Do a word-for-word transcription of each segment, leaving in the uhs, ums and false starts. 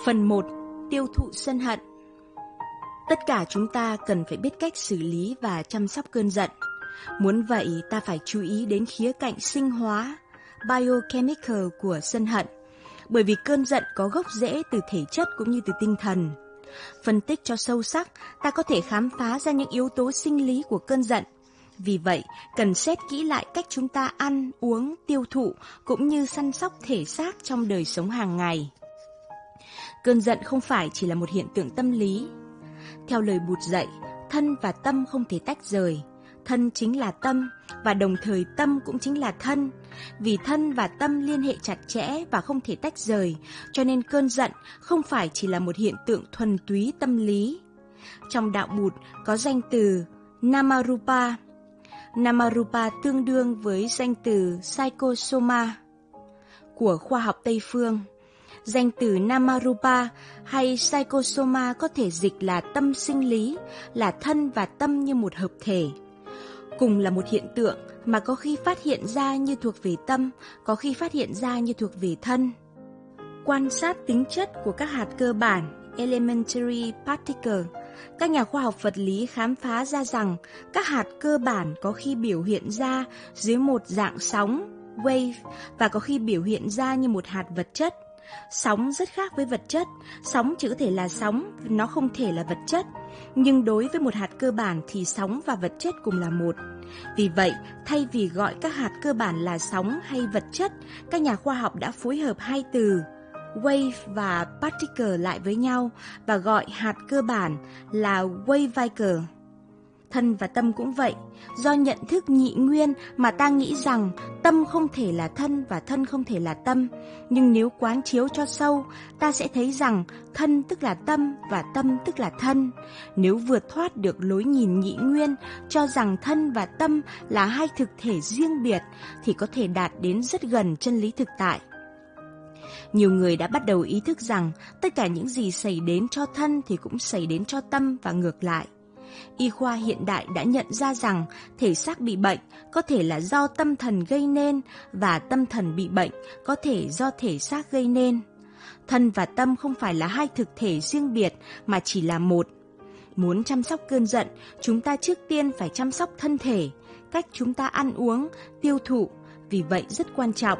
Phần một. Tiêu thụ sân hận. Tất cả chúng ta cần phải biết cách xử lý và chăm sóc cơn giận. Muốn vậy, ta phải chú ý đến khía cạnh sinh hóa, biochemical của sân hận, bởi vì cơn giận có gốc rễ từ thể chất cũng như từ tinh thần. Phân tích cho sâu sắc, ta có thể khám phá ra những yếu tố sinh lý của cơn giận. Vì vậy, cần xét kỹ lại cách chúng ta ăn, uống, tiêu thụ cũng như săn sóc thể xác trong đời sống hàng ngày. Cơn giận không phải chỉ là một hiện tượng tâm lý. Theo lời Bụt dạy, thân và tâm không thể tách rời. Thân chính là tâm, và đồng thời tâm cũng chính là thân. Vì thân và tâm liên hệ chặt chẽ và không thể tách rời, cho nên cơn giận không phải chỉ là một hiện tượng thuần túy tâm lý. Trong đạo Bụt có danh từ Namarupa. Namarupa tương đương với danh từ Psychosoma của khoa học Tây Phương. Danh từ Namarupa hay Psychosoma có thể dịch là tâm sinh lý, là thân và tâm như một hợp thể. Cùng là một hiện tượng mà có khi phát hiện ra như thuộc về tâm, có khi phát hiện ra như thuộc về thân. Quan sát tính chất của các hạt cơ bản, elementary particle, các nhà khoa học vật lý khám phá ra rằng các hạt cơ bản có khi biểu hiện ra dưới một dạng sóng, wave, và có khi biểu hiện ra như một hạt vật chất. Sóng rất khác với vật chất, sóng chỉ có thể là sóng, nó không thể là vật chất. Nhưng đối với một hạt cơ bản thì sóng và vật chất cùng là một. Vì vậy, thay vì gọi các hạt cơ bản là sóng hay vật chất, các nhà khoa học đã phối hợp hai từ wave và particle lại với nhau và gọi hạt cơ bản là wavicle. Thân và tâm cũng vậy, do nhận thức nhị nguyên mà ta nghĩ rằng tâm không thể là thân và thân không thể là tâm. Nhưng nếu quán chiếu cho sâu, ta sẽ thấy rằng thân tức là tâm và tâm tức là thân. Nếu vượt thoát được lối nhìn nhị nguyên, cho rằng thân và tâm là hai thực thể riêng biệt, thì có thể đạt đến rất gần chân lý thực tại. Nhiều người đã bắt đầu ý thức rằng tất cả những gì xảy đến cho thân thì cũng xảy đến cho tâm và ngược lại. Y khoa hiện đại đã nhận ra rằng thể xác bị bệnh có thể là do tâm thần gây nên và tâm thần bị bệnh có thể do thể xác gây nên. Thân và tâm không phải là hai thực thể riêng biệt mà chỉ là một. Muốn chăm sóc cơn giận, chúng ta trước tiên phải chăm sóc thân thể, cách chúng ta ăn uống, tiêu thụ, vì vậy rất quan trọng.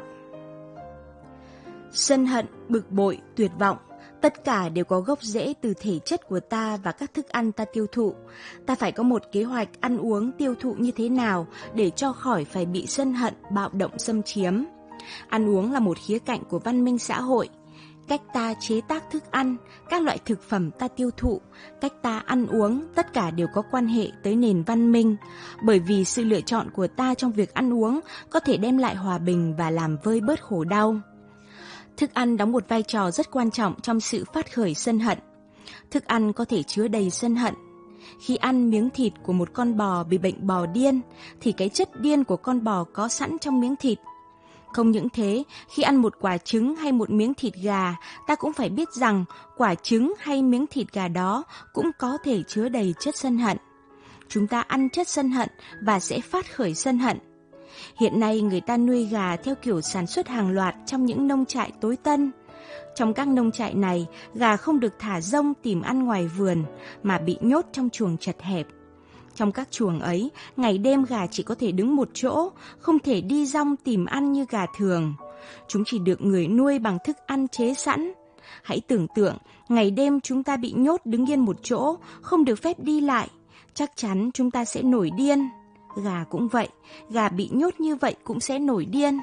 Sân hận, bực bội, tuyệt vọng, tất cả đều có gốc rễ từ thể chất của ta và các thức ăn ta tiêu thụ. Ta phải có một kế hoạch ăn uống tiêu thụ như thế nào để cho khỏi phải bị sân hận, bạo động xâm chiếm. Ăn uống là một khía cạnh của văn minh xã hội. Cách ta chế tác thức ăn, các loại thực phẩm ta tiêu thụ, cách ta ăn uống, tất cả đều có quan hệ tới nền văn minh. Bởi vì sự lựa chọn của ta trong việc ăn uống có thể đem lại hòa bình và làm vơi bớt khổ đau. Thức ăn đóng một vai trò rất quan trọng trong sự phát khởi sân hận. Thức ăn có thể chứa đầy sân hận. Khi ăn miếng thịt của một con bò bị bệnh bò điên, thì cái chất điên của con bò có sẵn trong miếng thịt. Không những thế, khi ăn một quả trứng hay một miếng thịt gà, ta cũng phải biết rằng quả trứng hay miếng thịt gà đó cũng có thể chứa đầy chất sân hận. Chúng ta ăn chất sân hận và sẽ phát khởi sân hận. Hiện nay người ta nuôi gà theo kiểu sản xuất hàng loạt trong những nông trại tối tân. Trong các nông trại này, gà không được thả rông tìm ăn ngoài vườn, mà bị nhốt trong chuồng chật hẹp. Trong các chuồng ấy, ngày đêm gà chỉ có thể đứng một chỗ, không thể đi rong tìm ăn như gà thường. Chúng chỉ được người nuôi bằng thức ăn chế sẵn. Hãy tưởng tượng, ngày đêm chúng ta bị nhốt đứng yên một chỗ, không được phép đi lại. Chắc chắn chúng ta sẽ nổi điên. Gà cũng vậy, gà bị nhốt như vậy cũng sẽ nổi điên.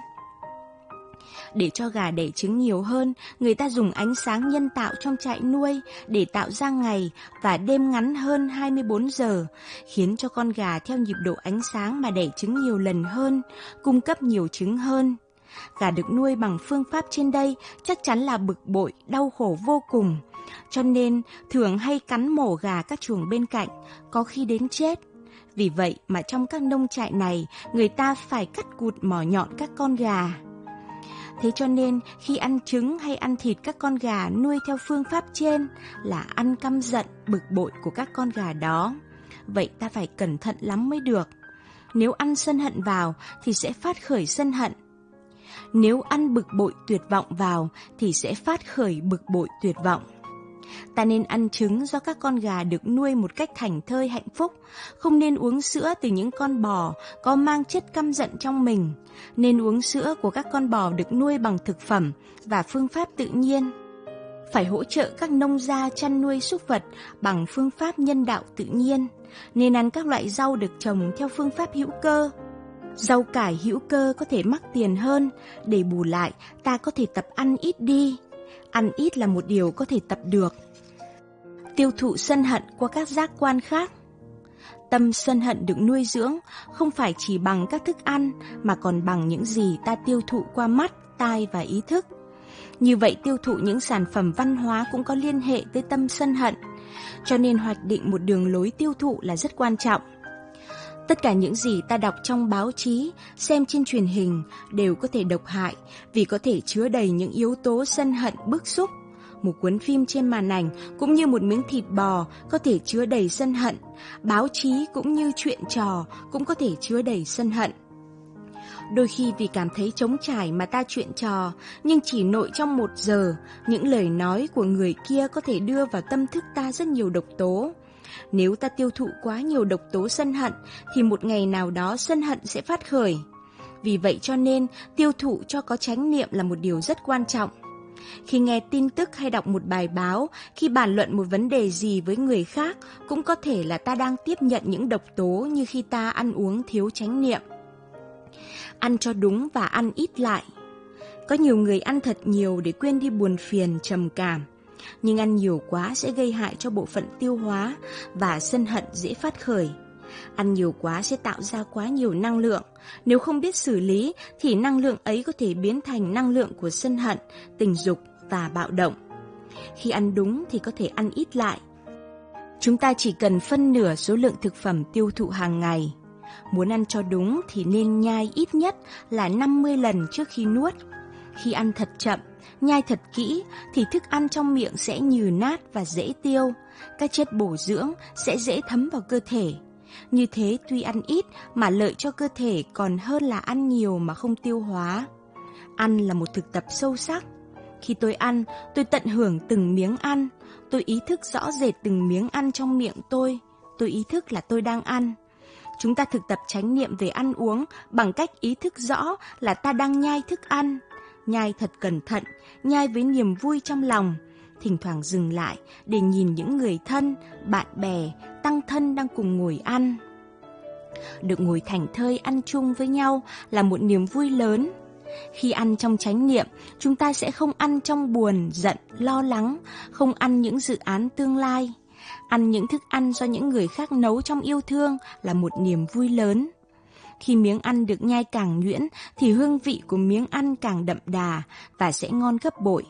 Để cho gà đẻ trứng nhiều hơn, người ta dùng ánh sáng nhân tạo trong trại nuôi để tạo ra ngày và đêm ngắn hơn hai mươi bốn giờ, khiến cho con gà theo nhịp độ ánh sáng mà đẻ trứng nhiều lần hơn, cung cấp nhiều trứng hơn. Gà được nuôi bằng phương pháp trên đây chắc chắn là bực bội, đau khổ vô cùng, cho nên thường hay cắn mổ gà các chuồng bên cạnh, có khi đến chết. Vì vậy mà trong các nông trại này, người ta phải cắt cụt mỏ nhọn các con gà. Thế cho nên khi ăn trứng hay ăn thịt các con gà nuôi theo phương pháp trên là ăn căm giận, bực bội của các con gà đó. Vậy ta phải cẩn thận lắm mới được. Nếu ăn sân hận vào thì sẽ phát khởi sân hận. Nếu ăn bực bội tuyệt vọng vào thì sẽ phát khởi bực bội tuyệt vọng. Ta nên ăn trứng do các con gà được nuôi một cách thảnh thơi hạnh phúc, không nên uống sữa từ những con bò có mang chất căm giận trong mình, nên uống sữa của các con bò được nuôi bằng thực phẩm và phương pháp tự nhiên. Phải hỗ trợ các nông gia chăn nuôi súc vật bằng phương pháp nhân đạo tự nhiên, nên ăn các loại rau được trồng theo phương pháp hữu cơ. Rau cải hữu cơ có thể mắc tiền hơn, để bù lại ta có thể tập ăn ít đi. Ăn ít là một điều có thể tập được. Tiêu thụ sân hận qua các giác quan khác. Tâm sân hận được nuôi dưỡng không phải chỉ bằng các thức ăn, mà còn bằng những gì ta tiêu thụ qua mắt, tai và ý thức. Như vậy tiêu thụ những sản phẩm văn hóa cũng có liên hệ tới tâm sân hận, cho nên hoạch định một đường lối tiêu thụ là rất quan trọng. Tất cả những gì ta đọc trong báo chí, xem trên truyền hình đều có thể độc hại vì có thể chứa đầy những yếu tố sân hận bức xúc. Một cuốn phim trên màn ảnh cũng như một miếng thịt bò có thể chứa đầy sân hận. Báo chí cũng như chuyện trò cũng có thể chứa đầy sân hận. Đôi khi vì cảm thấy trống trải mà ta chuyện trò, nhưng chỉ nội trong một giờ, những lời nói của người kia có thể đưa vào tâm thức ta rất nhiều độc tố. Nếu ta tiêu thụ quá nhiều độc tố sân hận, thì một ngày nào đó sân hận sẽ phát khởi. Vì vậy cho nên, tiêu thụ cho có chánh niệm là một điều rất quan trọng. Khi nghe tin tức hay đọc một bài báo, khi bàn luận một vấn đề gì với người khác, cũng có thể là ta đang tiếp nhận những độc tố như khi ta ăn uống thiếu chánh niệm. Ăn cho đúng và ăn ít lại. Có nhiều người ăn thật nhiều để quên đi buồn phiền, trầm cảm. Nhưng ăn nhiều quá sẽ gây hại cho bộ phận tiêu hóa và sân hận dễ phát khởi. Ăn nhiều quá sẽ tạo ra quá nhiều năng lượng. Nếu không biết xử lý thì năng lượng ấy có thể biến thành năng lượng của sân hận, tình dục và bạo động. Khi ăn đúng thì có thể ăn ít lại. Chúng ta chỉ cần phân nửa số lượng thực phẩm tiêu thụ hàng ngày. Muốn ăn cho đúng thì nên nhai ít nhất là năm mươi lần trước khi nuốt. Khi ăn thật chậm, nhai thật kỹ thì thức ăn trong miệng sẽ nhừ nát và dễ tiêu. Các chất bổ dưỡng sẽ dễ thấm vào cơ thể. Như thế tuy ăn ít mà lợi cho cơ thể còn hơn là ăn nhiều mà không tiêu hóa. Ăn là một thực tập sâu sắc. Khi tôi ăn, tôi tận hưởng từng miếng ăn. Tôi ý thức rõ rệt từng miếng ăn trong miệng tôi. Tôi ý thức là tôi đang ăn. Chúng ta thực tập chánh niệm về ăn uống bằng cách ý thức rõ là ta đang nhai thức ăn. Nhai thật cẩn thận, nhai với niềm vui trong lòng. Thỉnh thoảng dừng lại để nhìn những người thân, bạn bè, tăng thân đang cùng ngồi ăn. Được ngồi thảnh thơi ăn chung với nhau là một niềm vui lớn. Khi ăn trong chánh niệm, chúng ta sẽ không ăn trong buồn, giận, lo lắng, không ăn những dự án tương lai. Ăn những thức ăn do những người khác nấu trong yêu thương là một niềm vui lớn. Khi miếng ăn được nhai càng nhuyễn thì hương vị của miếng ăn càng đậm đà và sẽ ngon gấp bội.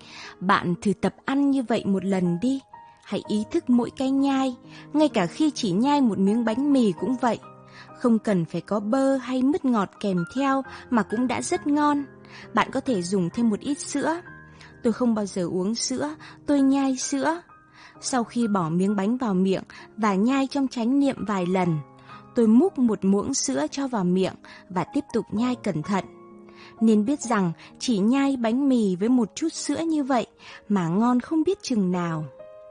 Bạn thử tập ăn như vậy một lần đi. Hãy ý thức mỗi cái nhai, ngay cả khi chỉ nhai một miếng bánh mì cũng vậy. Không cần phải có bơ hay mứt ngọt kèm theo mà cũng đã rất ngon. Bạn có thể dùng thêm một ít sữa. Tôi không bao giờ uống sữa, tôi nhai sữa. Sau khi bỏ miếng bánh vào miệng và nhai trong chánh niệm vài lần, tôi múc một muỗng sữa cho vào miệng và tiếp tục nhai cẩn thận. Nên biết rằng chỉ nhai bánh mì với một chút sữa như vậy mà ngon không biết chừng nào.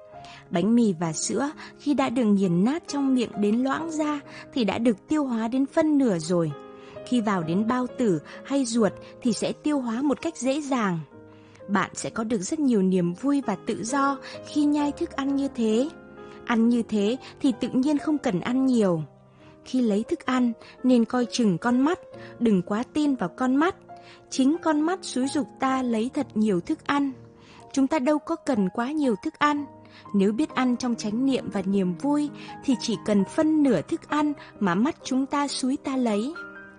Bánh mì và sữa khi đã được nghiền nát trong miệng đến loãng ra thì đã được tiêu hóa đến phân nửa rồi. Khi vào đến bao tử hay ruột thì sẽ tiêu hóa một cách dễ dàng. Bạn sẽ có được rất nhiều niềm vui và tự do khi nhai thức ăn như thế. Ăn như thế thì tự nhiên không cần ăn nhiều. Khi lấy thức ăn nên coi chừng con mắt, đừng quá tin vào con mắt. Chính con mắt xúi giục ta lấy thật nhiều thức ăn. Chúng ta đâu có cần quá nhiều thức ăn. Nếu biết ăn trong chánh niệm và niềm vui thì chỉ cần phân nửa thức ăn mà mắt chúng ta xúi ta lấy.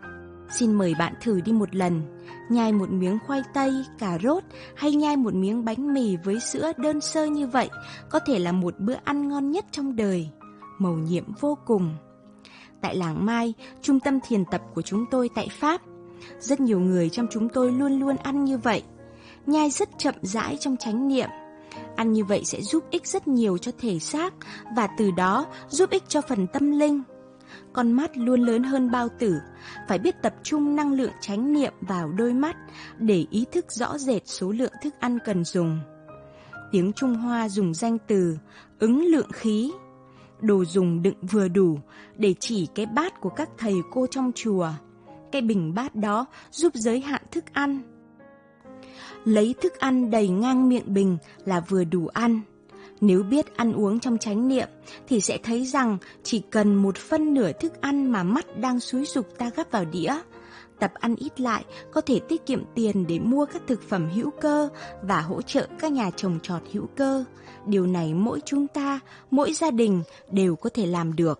Xin mời bạn thử đi một lần. Nhai một miếng khoai tây, cà rốt hay nhai một miếng bánh mì với sữa đơn sơ như vậy có thể là một bữa ăn ngon nhất trong đời. Mầu nhiệm vô cùng. Tại làng Mai, trung tâm thiền tập của chúng tôi tại Pháp, rất nhiều người trong chúng tôi luôn luôn ăn như vậy. Nhai rất chậm rãi trong chánh niệm. Ăn như vậy sẽ giúp ích rất nhiều cho thể xác và từ đó giúp ích cho phần tâm linh. con mắt luôn lớn hơn bao tử, phải biết tập trung năng lượng chánh niệm vào đôi mắt để ý thức rõ rệt số lượng thức ăn cần dùng. Tiếng Trung Hoa dùng danh từ ứng lượng khí, đồ dùng đựng vừa đủ để chỉ cái bát của các thầy cô trong chùa. Cái bình bát đó giúp giới hạn thức ăn. Lấy thức ăn đầy ngang miệng bình là vừa đủ ăn. Nếu biết ăn uống trong chánh niệm thì sẽ thấy rằng chỉ cần một phân nửa thức ăn mà mắt đang xúi giục ta gắp vào đĩa. Tập ăn ít lại có thể tiết kiệm tiền để mua các thực phẩm hữu cơ và hỗ trợ các nhà trồng trọt hữu cơ. Điều này mỗi chúng ta, mỗi gia đình đều có thể làm được.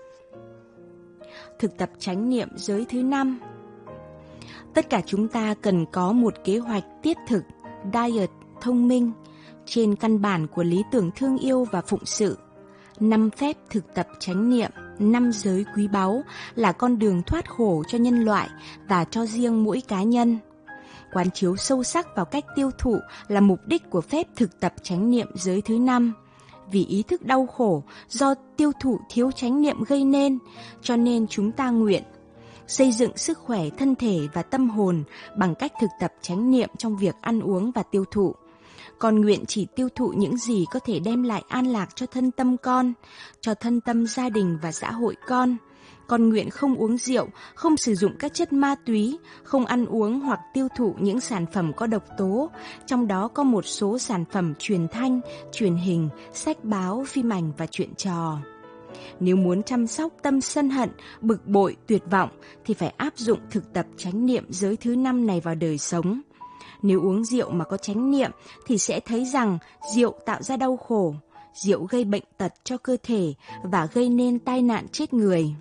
Thực tập chánh niệm giới thứ năm. Tất cả chúng ta cần có một kế hoạch tiết thực, diet thông minh, trên căn bản của lý tưởng thương yêu và phụng sự. Năm phép thực tập chánh niệm, năm giới quý báu là con đường thoát khổ cho nhân loại và cho riêng mỗi cá nhân. Quán chiếu sâu sắc vào cách tiêu thụ là mục đích của phép thực tập chánh niệm giới thứ năm. Vì ý thức đau khổ do tiêu thụ thiếu chánh niệm gây nên, cho nên chúng ta nguyện xây dựng sức khỏe thân thể và tâm hồn bằng cách thực tập chánh niệm trong việc ăn uống và tiêu thụ. Con nguyện chỉ tiêu thụ những gì có thể đem lại an lạc cho thân tâm con, cho thân tâm gia đình và xã hội con. Con nguyện không uống rượu, không sử dụng các chất ma túy, không ăn uống hoặc tiêu thụ những sản phẩm có độc tố, trong đó có một số sản phẩm truyền thanh, truyền hình, sách báo, phim ảnh và truyện trò. Nếu muốn chăm sóc tâm sân hận, bực bội, tuyệt vọng thì phải áp dụng thực tập chánh niệm giới thứ năm này vào đời sống. Nếu uống rượu mà có chánh niệm thì sẽ thấy rằng rượu tạo ra đau khổ, rượu gây bệnh tật cho cơ thể và gây nên tai nạn chết người.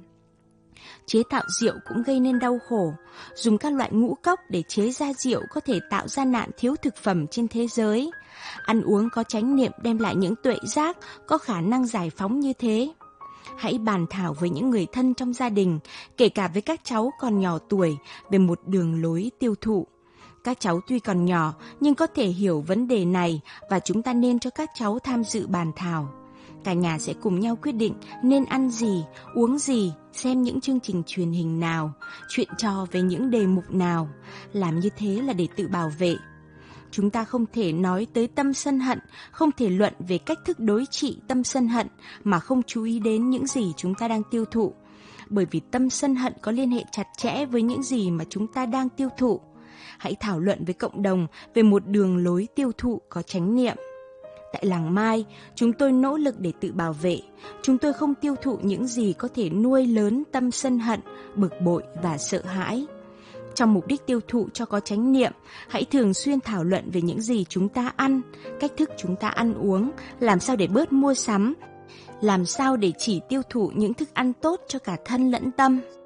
Chế tạo rượu cũng gây nên đau khổ. Dùng các loại ngũ cốc để chế ra rượu có thể tạo ra nạn thiếu thực phẩm trên thế giới. Ăn uống có chánh niệm đem lại những tuệ giác có khả năng giải phóng như thế. Hãy bàn thảo với những người thân trong gia đình, kể cả với các cháu còn nhỏ tuổi, về một đường lối tiêu thụ. Các cháu tuy còn nhỏ nhưng có thể hiểu vấn đề này và chúng ta nên cho các cháu tham dự bàn thảo. Cả nhà sẽ cùng nhau quyết định nên ăn gì, uống gì, xem những chương trình truyền hình nào, chuyện trò về những đề mục nào. Làm như thế là để tự bảo vệ. Chúng ta không thể nói tới tâm sân hận, không thể luận về cách thức đối trị tâm sân hận mà không chú ý đến những gì chúng ta đang tiêu thụ. Bởi vì tâm sân hận có liên hệ chặt chẽ với những gì mà chúng ta đang tiêu thụ. Hãy thảo luận với cộng đồng về một đường lối tiêu thụ có chánh niệm. Tại làng Mai, chúng tôi nỗ lực để tự bảo vệ. Chúng tôi không tiêu thụ những gì có thể nuôi lớn tâm sân hận, bực bội và sợ hãi. Trong mục đích tiêu thụ cho có chánh niệm, hãy thường xuyên thảo luận về những gì chúng ta ăn, cách thức chúng ta ăn uống, làm sao để bớt mua sắm, làm sao để chỉ tiêu thụ những thức ăn tốt cho cả thân lẫn tâm.